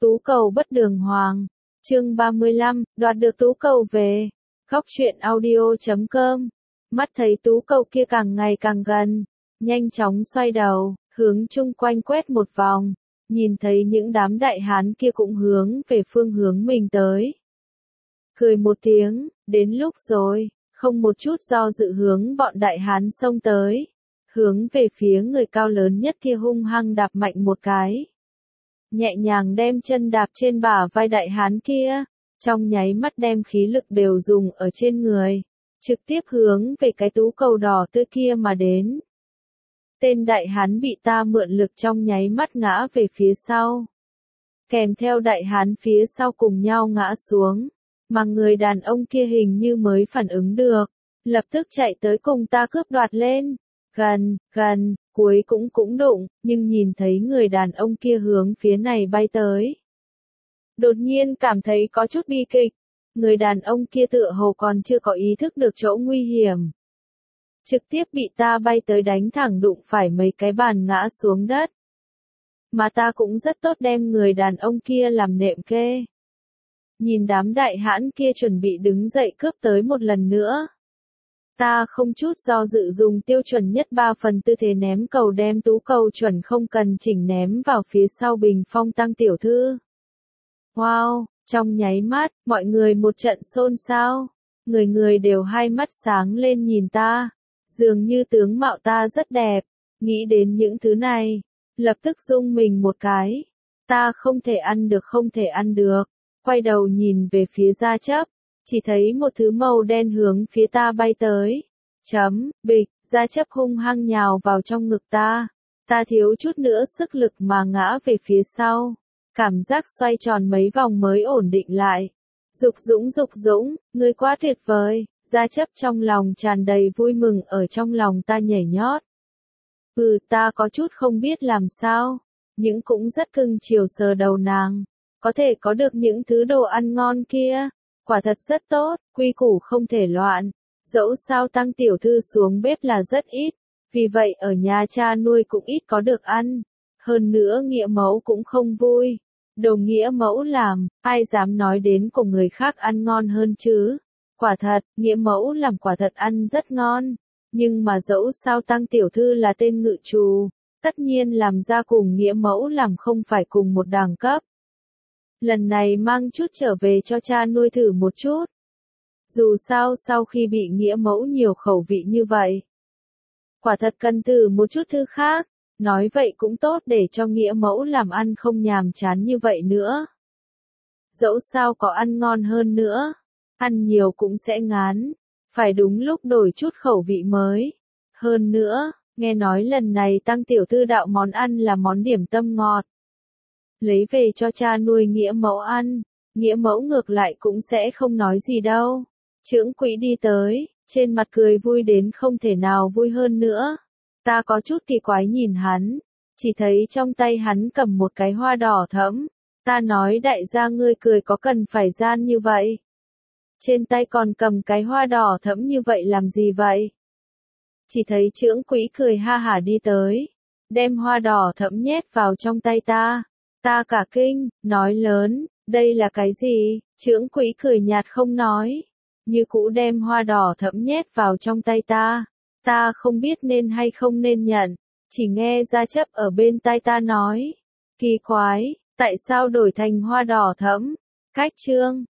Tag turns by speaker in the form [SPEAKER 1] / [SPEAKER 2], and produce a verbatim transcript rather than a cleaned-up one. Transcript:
[SPEAKER 1] Tú cầu bất đường hoàng. Chương ba mươi lăm, đoạt được tú cầu về. Góc truyện audio chấm com. Mắt thấy tú cầu kia càng ngày càng gần, nhanh chóng xoay đầu, hướng chung quanh quét một vòng, nhìn thấy những đám đại hán kia cũng hướng về phương hướng mình tới. Cười một tiếng, đến lúc rồi, không một chút do dự hướng bọn đại hán xông tới, hướng về phía người cao lớn nhất kia hung hăng đạp mạnh một cái. Nhẹ nhàng đem chân đạp trên bả vai đại hán kia, trong nháy mắt đem khí lực đều dùng ở trên người, trực tiếp hướng về cái tú cầu đỏ tươi kia mà đến. Tên đại hán bị ta mượn lực trong nháy mắt ngã về phía sau. Kèm theo đại hán phía sau cùng nhau ngã xuống, mà người đàn ông kia hình như mới phản ứng được, lập tức chạy tới cùng ta cướp đoạt lên. Gần, gần, cuối cũng cũng đụng, nhưng nhìn thấy người đàn ông kia hướng phía này bay tới. Đột nhiên cảm thấy có chút bi kịch, người đàn ông kia tựa hồ còn chưa có ý thức được chỗ nguy hiểm. Trực tiếp bị ta bay tới đánh thẳng đụng phải mấy cái bàn ngã xuống đất. Mà ta cũng rất tốt đem người đàn ông kia làm nệm kê. Nhìn đám đại hãn kia chuẩn bị đứng dậy cướp tới một lần nữa. Ta không chút do dự dùng tiêu chuẩn nhất ba phần tư thế ném cầu đem tú cầu chuẩn không cần chỉnh ném vào phía sau bình phong Tăng tiểu thư. Wow, trong nháy mắt, mọi người một trận xôn xao, người người đều hai mắt sáng lên nhìn ta, dường như tướng mạo ta rất đẹp, nghĩ đến những thứ này, lập tức rung mình một cái, ta không thể ăn được không thể ăn được, quay đầu nhìn về phía Gia Chấp. Chỉ thấy một thứ màu đen hướng phía ta bay tới. Chấm, bịch, Gia Chấp hung hăng nhào vào trong ngực ta. Ta thiếu chút nữa sức lực mà ngã về phía sau. Cảm giác xoay tròn mấy vòng mới ổn định lại. Dục dũng dục dũng, ngươi quá tuyệt vời. Gia Chấp trong lòng tràn đầy vui mừng ở trong lòng ta nhảy nhót. Ừ, ta có chút không biết làm sao. Nhưng cũng rất cưng chiều sờ đầu nàng. Có thể có được những thứ đồ ăn ngon kia. Quả thật rất tốt, quy củ không thể loạn. Dẫu sao Tăng tiểu thư xuống bếp là rất ít, vì vậy ở nhà cha nuôi cũng ít có được ăn. Hơn nữa nghĩa mẫu cũng không vui. Đồ nghĩa mẫu làm, ai dám nói đến của người khác ăn ngon hơn chứ. Quả thật, nghĩa mẫu làm quả thật ăn rất ngon. Nhưng mà dẫu sao Tăng tiểu thư là tên ngự trù, tất nhiên làm ra cùng nghĩa mẫu làm không phải cùng một đẳng cấp. Lần này mang chút trở về cho cha nuôi thử một chút. Dù sao sau khi bị nghĩa mẫu nhiều khẩu vị như vậy. Quả thật cần thử một chút thứ khác, nói vậy cũng tốt để cho nghĩa mẫu làm ăn không nhàm chán như vậy nữa. Dẫu sao có ăn ngon hơn nữa, ăn nhiều cũng sẽ ngán, phải đúng lúc đổi chút khẩu vị mới. Hơn nữa, nghe nói lần này Tăng tiểu thư đạo món ăn là món điểm tâm ngọt. Lấy về cho cha nuôi nghĩa mẫu ăn, nghĩa mẫu ngược lại cũng sẽ không nói gì đâu. Chưởng quỹ đi tới, trên mặt cười vui đến không thể nào vui hơn nữa. Ta có chút kỳ quái nhìn hắn, chỉ thấy trong tay hắn cầm một cái hoa đỏ thẫm. Ta nói đại gia ngươi cười có cần phải gian như vậy? Trên tay còn cầm cái hoa đỏ thẫm như vậy làm gì vậy? Chỉ thấy chưởng quỹ cười ha hả đi tới, đem hoa đỏ thẫm nhét vào trong tay ta. Ta cả kinh, nói lớn, đây là cái gì? Chưởng quỹ cười nhạt không nói, như cũ đem hoa đỏ thẫm nhét vào trong tay ta. Ta không biết nên hay không nên nhận, chỉ nghe Gia Chấp ở bên tai ta nói. Kỳ quái, tại sao đổi thành hoa đỏ thẫm? Cách chương,